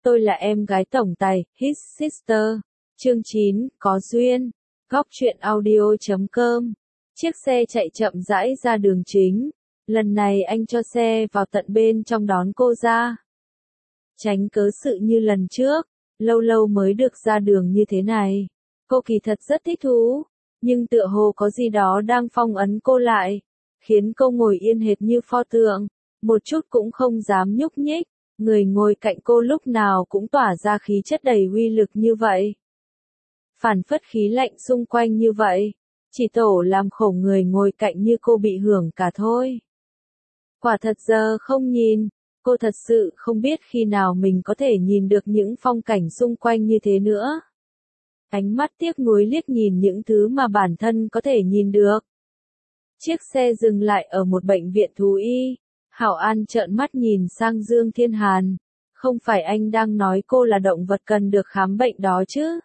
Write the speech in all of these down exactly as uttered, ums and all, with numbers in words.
Tôi là em gái tổng tài, His Sister. Chương chín, có duyên. Góc truyện audio chấm com. Chiếc xe chạy chậm rãi ra đường chính. Lần này anh cho xe vào tận bên trong đón cô ra. Tránh cớ sự như lần trước, lâu lâu mới được ra đường như thế này. Cô kỳ thật rất thích thú, nhưng tựa hồ có gì đó đang phong ấn cô lại, khiến cô ngồi yên hệt như pho tượng, một chút cũng không dám nhúc nhích. Người ngồi cạnh cô lúc nào cũng tỏa ra khí chất đầy uy lực như vậy. Phản phất khí lạnh xung quanh như vậy, chỉ tổ làm khổ người ngồi cạnh như cô bị hưởng cả thôi. Quả thật giờ không nhìn, cô thật sự không biết khi nào mình có thể nhìn được những phong cảnh xung quanh như thế nữa. Ánh mắt tiếc nuối liếc nhìn những thứ mà bản thân có thể nhìn được. Chiếc xe dừng lại ở một bệnh viện thú y. Hảo An trợn mắt nhìn sang Dương Thiên Hàn. Không phải anh đang nói cô là động vật cần được khám bệnh đó chứ?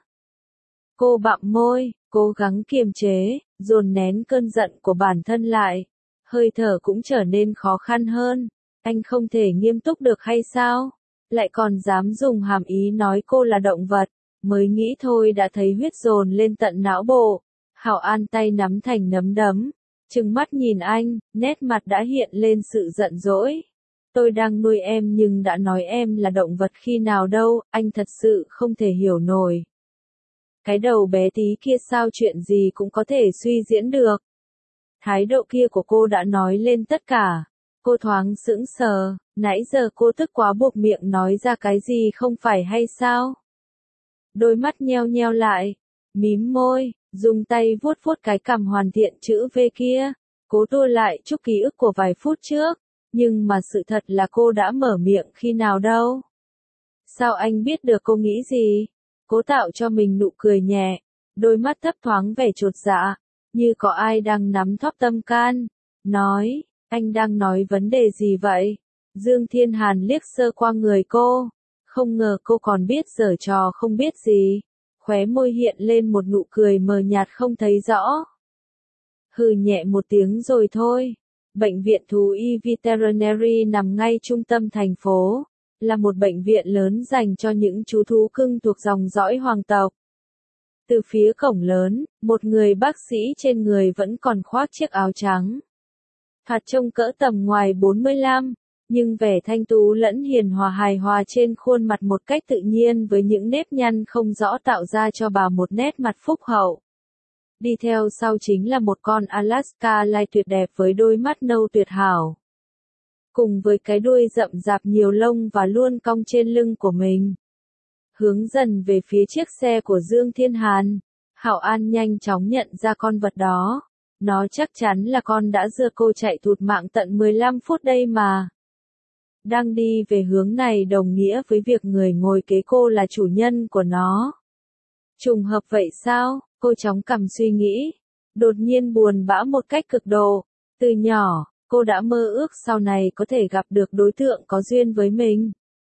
Cô bặm môi, cố gắng kiềm chế, dồn nén cơn giận của bản thân lại. Hơi thở cũng trở nên khó khăn hơn. Anh không thể nghiêm túc được hay sao? Lại còn dám dùng hàm ý nói cô là động vật. Mới nghĩ thôi đã thấy huyết dồn lên tận não bộ. Hảo An tay nắm thành nắm đấm. Trừng mắt nhìn anh, nét mặt đã hiện lên sự giận dỗi. Tôi đang nuôi em nhưng đã nói em là động vật khi nào đâu, anh thật sự không thể hiểu nổi. Cái đầu bé tí kia sao chuyện gì cũng có thể suy diễn được. Thái độ kia của cô đã nói lên tất cả. Cô thoáng sững sờ, nãy giờ cô tức quá buộc miệng nói ra cái gì không phải hay sao? Đôi mắt nheo nheo lại, mím môi. Dùng tay vuốt vuốt cái cằm hoàn thiện chữ V kia, cố tua lại chút ký ức của vài phút trước, nhưng mà sự thật là cô đã mở miệng khi nào đâu. Sao anh biết được cô nghĩ gì? Cố tạo cho mình nụ cười nhẹ, đôi mắt thấp thoáng vẻ chột dạ, như có ai đang nắm thóp tâm can. Nói, anh đang nói vấn đề gì vậy? Dương Thiên Hàn liếc sơ qua người cô, không ngờ cô còn biết giở trò không biết gì. Khóe môi hiện lên một nụ cười mờ nhạt không thấy rõ. Hừ nhẹ một tiếng rồi thôi. Bệnh viện thú y Veterinary nằm ngay trung tâm thành phố, là một bệnh viện lớn dành cho những chú thú cưng thuộc dòng dõi hoàng tộc. Từ phía cổng lớn, một người bác sĩ trên người vẫn còn khoác chiếc áo trắng. Thoạt trông cỡ tầm ngoài bốn mươi lăm. Nhưng vẻ thanh tú lẫn hiền hòa hài hòa trên khuôn mặt một cách tự nhiên với những nếp nhăn không rõ tạo ra cho bà một nét mặt phúc hậu. Đi theo sau chính là một con Alaska lai tuyệt đẹp với đôi mắt nâu tuyệt hảo. Cùng với cái đuôi rậm rạp nhiều lông và luôn cong trên lưng của mình. Hướng dần về phía chiếc xe của Dương Thiên Hàn, Hảo An nhanh chóng nhận ra con vật đó. Nó chắc chắn là con đã dừa cô chạy thụt mạng tận mười lăm phút đây mà. Đang đi về hướng này đồng nghĩa với việc người ngồi kế cô là chủ nhân của nó. Trùng hợp vậy sao? Cô chóng cằm suy nghĩ. Đột nhiên buồn bã một cách cực độ. Từ nhỏ, cô đã mơ ước sau này có thể gặp được đối tượng có duyên với mình.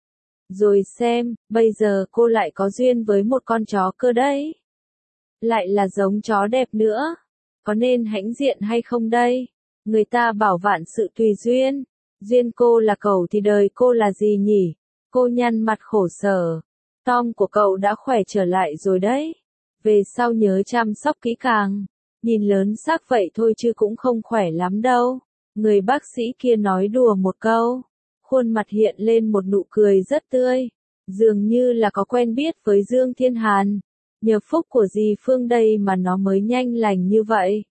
Rồi xem, bây giờ cô lại có duyên với một con chó cơ đấy. Lại là giống chó đẹp nữa. Có nên hãnh diện hay không đây? Người ta bảo vạn sự tùy duyên. Duyên cô là cậu thì đời cô là gì nhỉ? Cô nhăn mặt khổ sở. Tom của cậu đã khỏe trở lại rồi đấy. Về sau nhớ chăm sóc kỹ càng. Nhìn lớn xác vậy thôi chứ cũng không khỏe lắm đâu. Người bác sĩ kia nói đùa một câu. Khuôn mặt hiện lên một nụ cười rất tươi. Dường như là có quen biết với Dương Thiên Hàn. Nhờ phúc của dì Phương đây mà nó mới nhanh lành như vậy.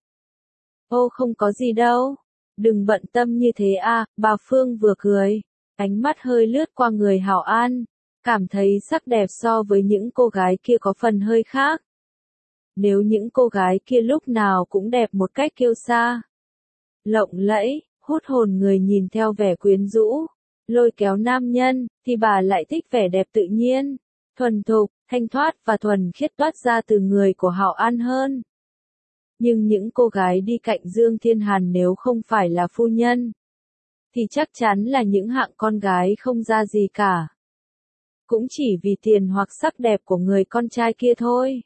Ô không có gì đâu. Đừng bận tâm như thế à, bà Phương vừa cười. Ánh mắt hơi lướt qua người Hảo An. Cảm thấy sắc đẹp so với những cô gái kia có phần hơi khác. Nếu những cô gái kia lúc nào cũng đẹp một cách kiêu sa, lộng lẫy, hút hồn người nhìn theo vẻ quyến rũ, lôi kéo nam nhân, thì bà lại thích vẻ đẹp tự nhiên, thuần thục, thanh thoát và thuần khiết toát ra từ người của Hảo An hơn. Nhưng những cô gái đi cạnh Dương Thiên Hàn nếu không phải là phu nhân, thì chắc chắn là những hạng con gái không ra gì cả. Cũng chỉ vì tiền hoặc sắc đẹp của người con trai kia thôi.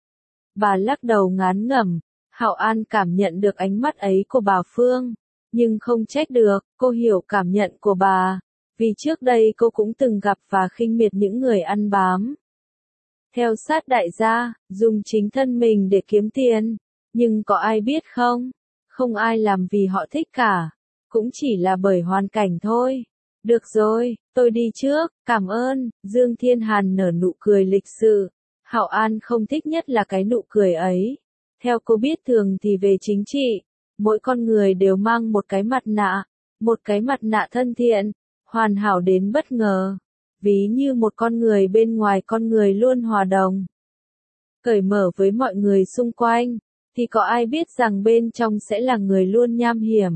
Bà lắc đầu ngán ngẩm, Hảo An cảm nhận được ánh mắt ấy của bà Phương, nhưng không trách được, cô hiểu cảm nhận của bà. Vì trước đây cô cũng từng gặp và khinh miệt những người ăn bám. Theo sát đại gia, dùng chính thân mình để kiếm tiền. Nhưng có ai biết không? Không ai làm vì họ thích cả. Cũng chỉ là bởi hoàn cảnh thôi. Được rồi, tôi đi trước, cảm ơn. Dương Thiên Hàn nở nụ cười lịch sự. Hạo An không thích nhất là cái nụ cười ấy. Theo cô biết thường thì về chính trị, mỗi con người đều mang một cái mặt nạ. Một cái mặt nạ thân thiện, hoàn hảo đến bất ngờ. Ví như một con người bên ngoài con người luôn hòa đồng. Cởi mở với mọi người xung quanh, thì có ai biết rằng bên trong sẽ là người luôn nham hiểm.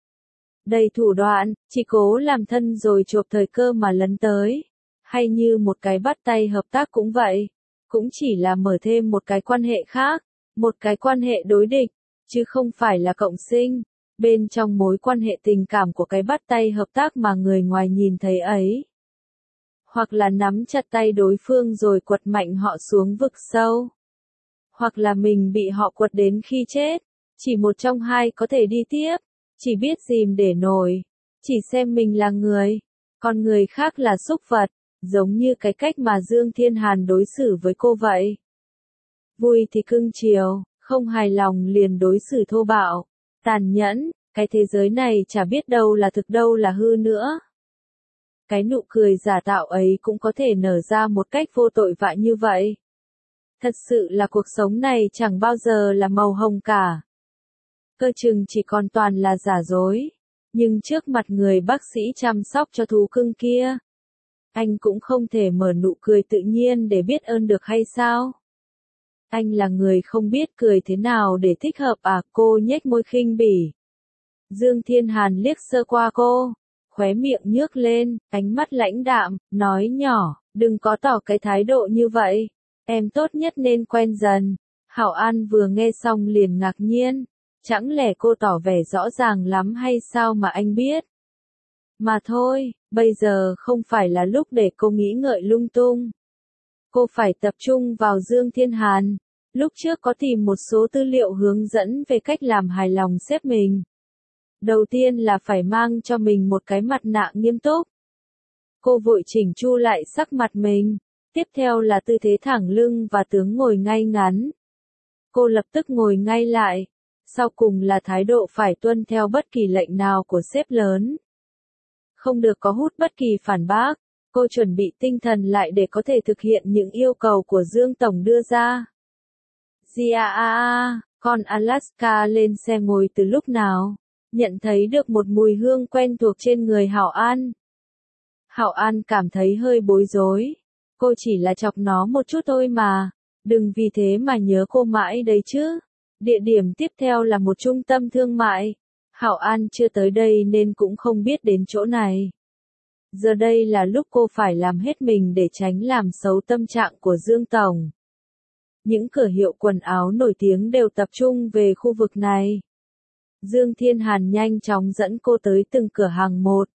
Đầy thủ đoạn, chỉ cố làm thân rồi chộp thời cơ mà lấn tới. Hay như một cái bắt tay hợp tác cũng vậy. Cũng chỉ là mở thêm một cái quan hệ khác, một cái quan hệ đối địch, chứ không phải là cộng sinh. Bên trong mối quan hệ tình cảm của cái bắt tay hợp tác mà người ngoài nhìn thấy ấy. Hoặc là nắm chặt tay đối phương rồi quật mạnh họ xuống vực sâu. Hoặc là mình bị họ quật đến khi chết. Chỉ một trong hai có thể đi tiếp. Chỉ biết dìm để nổi. Chỉ xem mình là người. Còn người khác là súc vật. Giống như cái cách mà Dương Thiên Hàn đối xử với cô vậy. Vui thì cưng chiều, không hài lòng liền đối xử thô bạo, tàn nhẫn. Cái thế giới này chả biết đâu là thực đâu là hư nữa. Cái nụ cười giả tạo ấy cũng có thể nở ra một cách vô tội vạ như vậy. Thật sự là cuộc sống này chẳng bao giờ là màu hồng cả. Cơ chừng chỉ còn toàn là giả dối. Nhưng trước mặt người bác sĩ chăm sóc cho thú cưng kia, anh cũng không thể mở nụ cười tự nhiên để biết ơn được hay sao? Anh là người không biết cười thế nào để thích hợp à? Cô nhếch môi khinh bỉ. Dương Thiên Hàn liếc sơ qua cô, khóe miệng nhếch lên, ánh mắt lãnh đạm, nói nhỏ, đừng có tỏ cái thái độ như vậy, em tốt nhất nên quen dần. Hạo An vừa nghe xong liền ngạc nhiên, chẳng lẽ cô tỏ vẻ rõ ràng lắm hay sao mà anh biết? Mà thôi, bây giờ không phải là lúc để cô nghĩ ngợi lung tung. Cô phải tập trung vào Dương Thiên Hàn. Lúc trước có tìm một số tư liệu hướng dẫn về cách làm hài lòng sếp mình. Đầu tiên là phải mang cho mình một cái mặt nạ nghiêm túc. Cô vội chỉnh chu lại sắc mặt mình. Tiếp theo là tư thế thẳng lưng và tướng ngồi ngay ngắn. Cô lập tức ngồi ngay lại. Sau cùng là thái độ phải tuân theo bất kỳ lệnh nào của sếp lớn. Không được có hút bất kỳ phản bác. Cô chuẩn bị tinh thần lại để có thể thực hiện những yêu cầu của Dương Tổng đưa ra. Gia, con Alaska lên xe ngồi từ lúc nào? Nhận thấy được một mùi hương quen thuộc trên người Hạo An. Hạo An cảm thấy hơi bối rối. Cô chỉ là chọc nó một chút thôi mà. Đừng vì thế mà nhớ cô mãi đấy chứ. Địa điểm tiếp theo là một trung tâm thương mại. Hạo An chưa tới đây nên cũng không biết đến chỗ này. Giờ đây là lúc cô phải làm hết mình để tránh làm xấu tâm trạng của Dương Tổng. Những cửa hiệu quần áo nổi tiếng đều tập trung về khu vực này. Dương Thiên Hàn nhanh chóng dẫn cô tới từng cửa hàng một.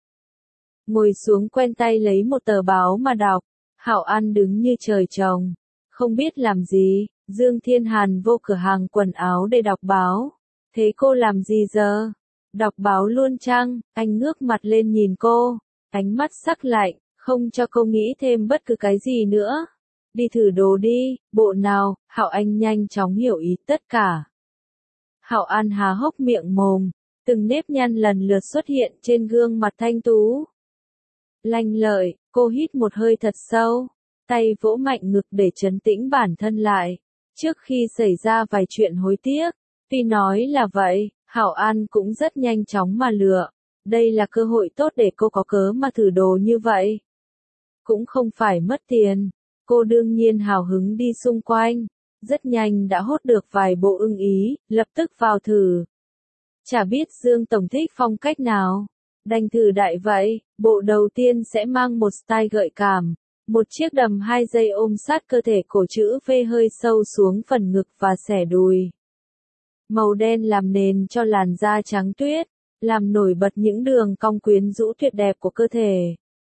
Ngồi xuống quen tay lấy một tờ báo mà đọc. Hạo An đứng như trời trồng. Không biết làm gì, Dương Thiên Hàn vô cửa hàng quần áo để đọc báo. Thế cô làm gì giờ? Đọc báo luôn chăng? Anh ngước mặt lên nhìn cô. Ánh mắt sắc lạnh, không cho cô nghĩ thêm bất cứ cái gì nữa. Đi thử đồ đi, bộ nào? Hạo Anh nhanh chóng hiểu ý tất cả. Hạo An há hốc miệng mồm, từng nếp nhăn lần lượt xuất hiện trên gương mặt thanh tú. Lanh lợi, cô hít một hơi thật sâu, tay vỗ mạnh ngực để trấn tĩnh bản thân lại. Trước khi xảy ra vài chuyện hối tiếc, tuy nói là vậy, Hạo An cũng rất nhanh chóng mà lựa. Đây là cơ hội tốt để cô có cớ mà thử đồ như vậy. Cũng không phải mất tiền. Cô đương nhiên hào hứng đi xung quanh. Rất nhanh đã hốt được vài bộ ưng ý, lập tức vào thử. Chả biết Dương Tổng thích phong cách nào. Đành thử đại vậy, bộ đầu tiên sẽ mang một style gợi cảm. Một chiếc đầm hai dây ôm sát cơ thể cổ chữ V hơi sâu xuống phần ngực và xẻ đùi. Màu đen làm nền cho làn da trắng tuyết, làm nổi bật những đường cong quyến rũ tuyệt đẹp của cơ thể.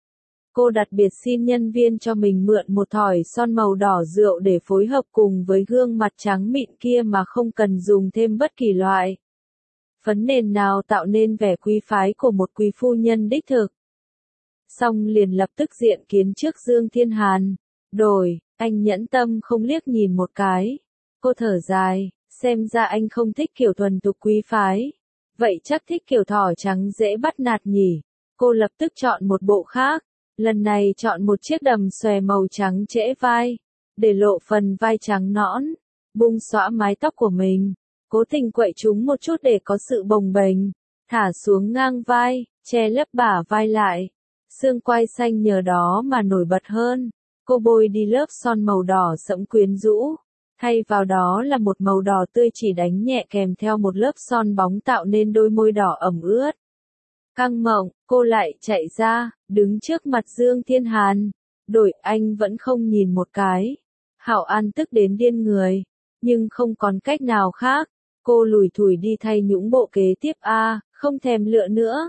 Cô đặc biệt xin nhân viên cho mình mượn một thỏi son màu đỏ rượu để phối hợp cùng với gương mặt trắng mịn kia mà không cần dùng thêm bất kỳ loại phấn nền nào tạo nên vẻ quý phái của một quý phu nhân đích thực. xong liền lập tức diện kiến trước Dương Thiên Hàn. Đổi, anh nhẫn tâm không liếc nhìn một cái. Cô thở dài, xem ra anh không thích kiểu thuần tục quý phái. Vậy chắc thích kiểu thỏ trắng dễ bắt nạt nhỉ. Cô lập tức chọn một bộ khác. Lần này chọn một chiếc đầm xòe màu trắng trễ vai, để lộ phần vai trắng nõn, bung xõa mái tóc của mình, cố tình quậy chúng một chút để có sự bồng bềnh, thả xuống ngang vai, che lấp bả vai lại. Xương quai xanh nhờ đó mà nổi bật hơn. Cô bôi đi lớp son màu đỏ sẫm quyến rũ, thay vào đó là một màu đỏ tươi chỉ đánh nhẹ kèm theo một lớp son bóng tạo nên đôi môi đỏ ẩm ướt. Căng mộng, cô lại chạy ra, đứng trước mặt Dương Thiên Hàn. Đổi anh vẫn không nhìn một cái. Hạo An tức đến điên người, nhưng không còn cách nào khác. Cô lủi thủi đi thay những bộ kế tiếp a, à, không thèm lựa nữa.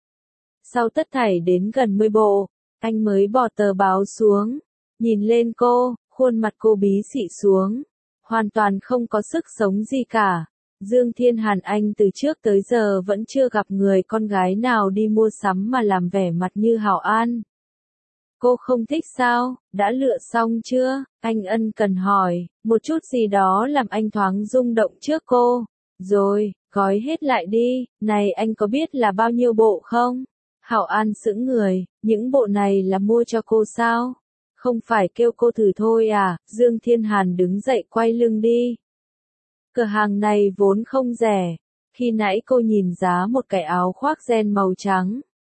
Sau tất thảy đến gần mười bộ, anh mới bỏ tờ báo xuống, nhìn lên cô, khuôn mặt cô bí xị xuống, hoàn toàn không có sức sống gì cả. Dương Thiên Hàn anh từ trước tới giờ vẫn chưa gặp người con gái nào đi mua sắm mà làm vẻ mặt như Hạo An. Cô không thích sao, đã lựa xong chưa? Anh ân cần hỏi, một chút gì đó làm anh thoáng rung động trước cô. Rồi, gói hết lại đi, này anh có biết là bao nhiêu bộ không? Hạo An sững người, những bộ này là mua cho cô sao? Không phải kêu cô thử thôi à? Dương Thiên Hàn đứng dậy quay lưng đi. Cửa hàng này vốn không rẻ. Khi nãy cô nhìn giá một cái áo khoác ren màu trắng.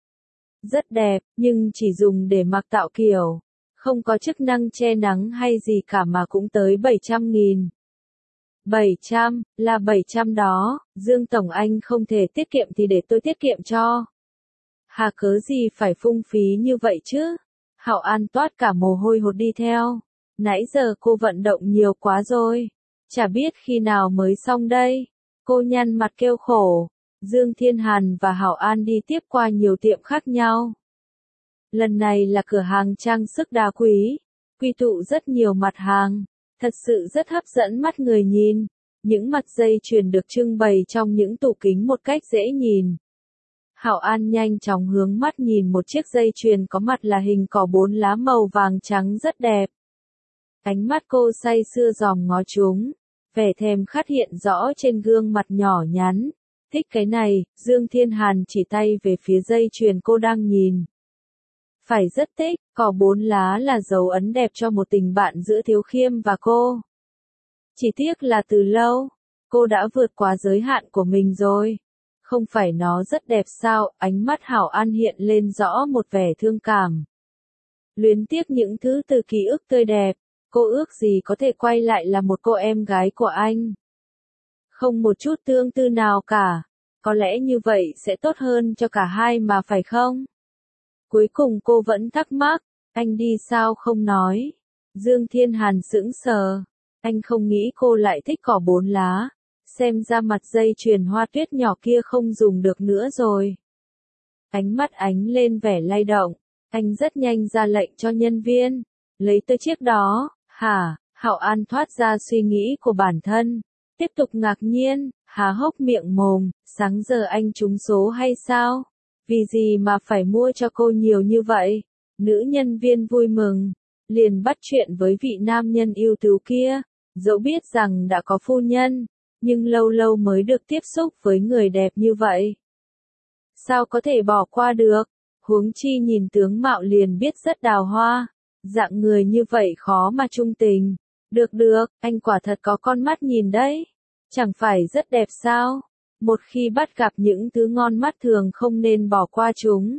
Rất đẹp, nhưng chỉ dùng để mặc tạo kiểu. Không có chức năng che nắng hay gì cả mà cũng tới bảy trăm nghìn. bảy trăm, là bảy trăm đó, Dương Tổng anh không thể tiết kiệm thì để tôi tiết kiệm cho. Hà cớ gì phải phung phí như vậy chứ? Hạo An toát cả mồ hôi hột đi theo. Nãy giờ cô vận động nhiều quá rồi. Chả biết khi nào mới xong đây. Cô nhăn mặt kêu khổ. Dương Thiên Hàn và Hạo An đi tiếp qua nhiều tiệm khác nhau. Lần này là cửa hàng trang sức đá quý, quy tụ rất nhiều mặt hàng, thật sự rất hấp dẫn mắt người nhìn. Những mặt dây chuyền được trưng bày trong những tủ kính một cách dễ nhìn. Hạo An nhanh chóng hướng mắt nhìn một chiếc dây chuyền có mặt là hình cỏ bốn lá màu vàng trắng rất đẹp. Ánh mắt cô say sưa dòm ngó chúng, vẻ thèm khát hiện rõ trên gương mặt nhỏ nhắn. Thích cái này, Dương Thiên Hàn chỉ tay về phía dây chuyền cô đang nhìn. Phải rất thích, cỏ bốn lá là dấu ấn đẹp cho một tình bạn giữa Thiếu Khiêm và cô. Chỉ tiếc là từ lâu, cô đã vượt quá giới hạn của mình rồi. Không phải nó rất đẹp sao? Ánh mắt Hạo An hiện lên rõ một vẻ thương cảm. Luyến tiếc những thứ từ ký ức tươi đẹp, cô ước gì có thể quay lại là một cô em gái của anh. Không một chút tương tư nào cả, có lẽ như vậy sẽ tốt hơn cho cả hai mà phải không? Cuối cùng cô vẫn thắc mắc, anh đi sao không nói? Dương Thiên Hàn sững sờ, anh không nghĩ cô lại thích cỏ bốn lá. Xem ra mặt dây chuyền hoa tuyết nhỏ kia không dùng được nữa rồi. Ánh mắt ánh lên vẻ lay động, anh rất nhanh ra lệnh cho nhân viên, lấy tới chiếc đó. Hả? Hạo An thoát ra suy nghĩ của bản thân, tiếp tục ngạc nhiên, há hốc miệng mồm, sáng giờ anh trúng số hay sao? Vì gì mà phải mua cho cô nhiều như vậy? Nữ nhân viên vui mừng, liền bắt chuyện với vị nam nhân ưu tú kia, dẫu biết rằng đã có phu nhân, nhưng lâu lâu mới được tiếp xúc với người đẹp như vậy. Sao có thể bỏ qua được? Huống chi nhìn tướng mạo liền biết rất đào hoa, dạng người như vậy khó mà trung tình. Được được, anh quả thật có con mắt nhìn đấy. Chẳng phải rất đẹp sao? Một khi bắt gặp những thứ ngon mắt thường không nên bỏ qua chúng.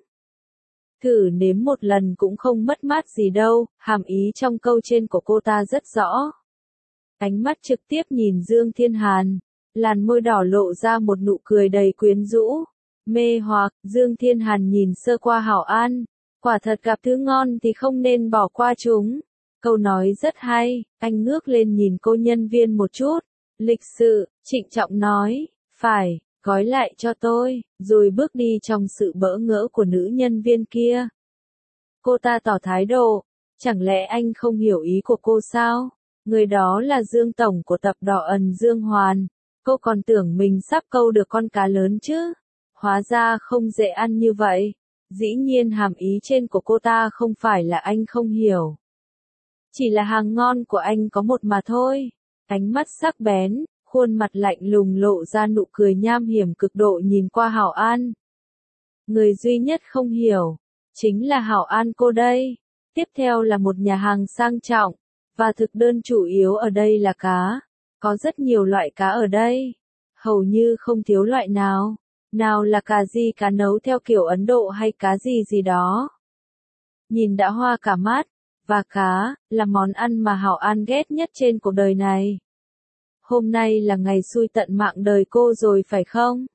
Thử nếm một lần cũng không mất mát gì đâu, hàm ý trong câu trên của cô ta rất rõ. Ánh mắt trực tiếp nhìn Dương Thiên Hàn, làn môi đỏ lộ ra một nụ cười đầy quyến rũ, mê hoặc. Dương Thiên Hàn nhìn sơ qua Hạo An, quả thật gặp thứ ngon thì không nên bỏ qua chúng. Câu nói rất hay, anh ngước lên nhìn cô nhân viên một chút, lịch sự, trịnh trọng nói, phải, gói lại cho tôi, rồi bước đi trong sự bỡ ngỡ của nữ nhân viên kia. Cô ta tỏ thái độ, chẳng lẽ anh không hiểu ý của cô sao? Người đó là Dương Tổng của tập đoàn Ẩn Dương Hoàn, cô còn tưởng mình sắp câu được con cá lớn chứ. Hóa ra không dễ ăn như vậy. Dĩ nhiên hàm ý trên của cô ta không phải là anh không hiểu. Chỉ là hàng ngon của anh có một mà thôi. Ánh mắt sắc bén, khuôn mặt lạnh lùng lộ ra nụ cười nham hiểm cực độ nhìn qua Hảo An. Người duy nhất không hiểu, chính là Hảo An cô đây. Tiếp theo là một nhà hàng sang trọng, và thực đơn chủ yếu ở đây là cá. Có rất nhiều loại cá ở đây, hầu như không thiếu loại nào. Nào là cà ri cá nấu theo kiểu Ấn Độ hay cá gì gì đó. Nhìn đã hoa cả mắt, và cá, là món ăn mà Hảo An ghét nhất trên cuộc đời này. Hôm nay là ngày xui tận mạng đời cô rồi phải không?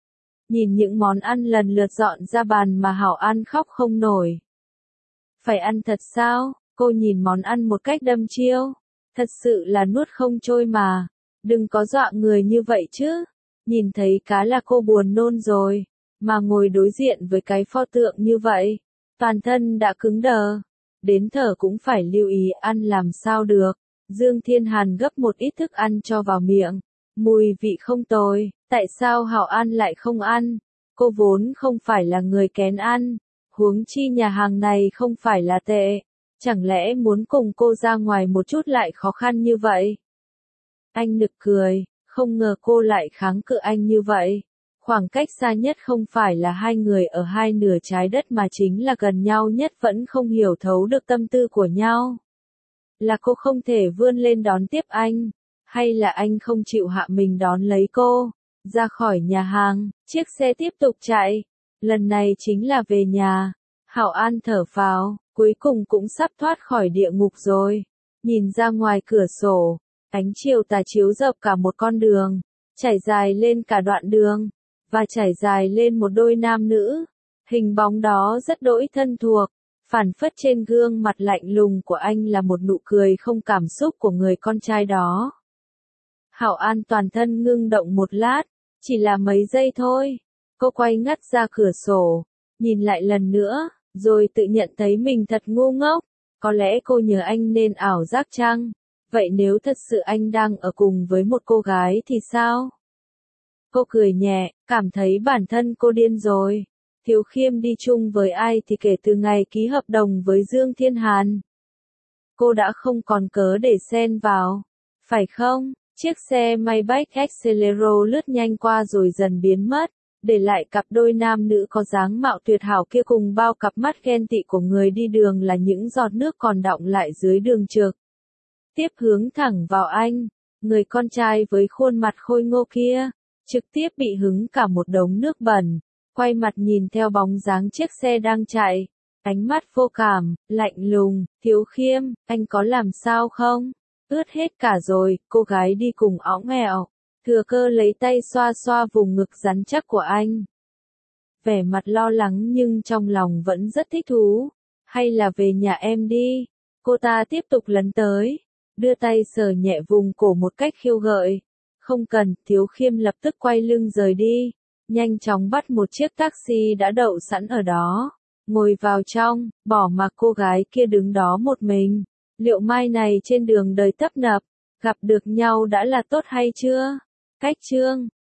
Nhìn những món ăn lần lượt dọn ra bàn mà Hảo An khóc không nổi. Phải ăn thật sao? Cô nhìn món ăn một cách đăm chiêu. Thật sự là nuốt không trôi mà. Đừng có dọa người như vậy chứ. Nhìn thấy cá là cô buồn nôn rồi. Mà ngồi đối diện với cái pho tượng như vậy. Toàn thân đã cứng đờ. Đến thở cũng phải lưu ý ăn làm sao được. Dương Thiên Hàn gấp một ít thức ăn cho vào miệng. Mùi vị không tồi. Tại sao Hảo An lại không ăn? Cô vốn không phải là người kén ăn. Huống chi nhà hàng này không phải là tệ. Chẳng lẽ muốn cùng cô ra ngoài một chút lại khó khăn như vậy? Anh nực cười, không ngờ cô lại kháng cự anh như vậy. Khoảng cách xa nhất không phải là hai người ở hai nửa trái đất mà chính là gần nhau nhất vẫn không hiểu thấu được tâm tư của nhau. Là cô không thể vươn lên đón tiếp anh, hay là anh không chịu hạ mình đón lấy cô? Ra khỏi nhà hàng, chiếc xe tiếp tục chạy. Lần này chính là về nhà. Hảo An thở phào, cuối cùng cũng sắp thoát khỏi địa ngục rồi. Nhìn ra ngoài cửa sổ, ánh chiều tà chiếu rộng cả một con đường, trải dài lên cả đoạn đường, và trải dài lên một đôi nam nữ. Hình bóng đó rất đỗi thân thuộc, phản phất trên gương mặt lạnh lùng của anh là một nụ cười không cảm xúc của người con trai đó. Hảo An toàn thân ngưng động một lát, chỉ là mấy giây thôi. Cô quay ngắt ra cửa sổ, nhìn lại lần nữa, rồi tự nhận thấy mình thật ngu ngốc. Có lẽ cô nhớ anh nên ảo giác chăng? Vậy nếu thật sự anh đang ở cùng với một cô gái thì sao? Cô cười nhẹ, cảm thấy bản thân cô điên rồi. Thiếu Khiêm đi chung với ai thì kể từ ngày ký hợp đồng với Dương Thiên Hàn. Cô đã không còn cớ để xen vào, phải không? Chiếc xe Maybach Exelero lướt nhanh qua rồi dần biến mất, để lại cặp đôi nam nữ có dáng mạo tuyệt hảo kia cùng bao cặp mắt ghen tị của người đi đường là những giọt nước còn đọng lại dưới đường trực. Tiếp hướng thẳng vào anh, người con trai với khuôn mặt khôi ngô kia, trực tiếp bị hứng cả một đống nước bẩn, quay mặt nhìn theo bóng dáng chiếc xe đang chạy, ánh mắt vô cảm, lạnh lùng. Thiếu Khiêm, anh có làm sao không? Ướt hết cả rồi. Cô gái đi cùng óng ẻo, thừa cơ lấy tay xoa xoa vùng ngực rắn chắc của anh. Vẻ mặt lo lắng nhưng trong lòng vẫn rất thích thú. Hay là về nhà em đi. Cô ta tiếp tục lấn tới, đưa tay sờ nhẹ vùng cổ một cách khiêu gợi. Không cần. Thiếu Khiêm lập tức quay lưng rời đi, nhanh chóng bắt một chiếc taxi đã đậu sẵn ở đó, ngồi vào trong, bỏ mặc cô gái kia đứng đó một mình. Liệu mai này trên đường đời tấp nập, gặp được nhau đã là tốt hay chưa? Cách chương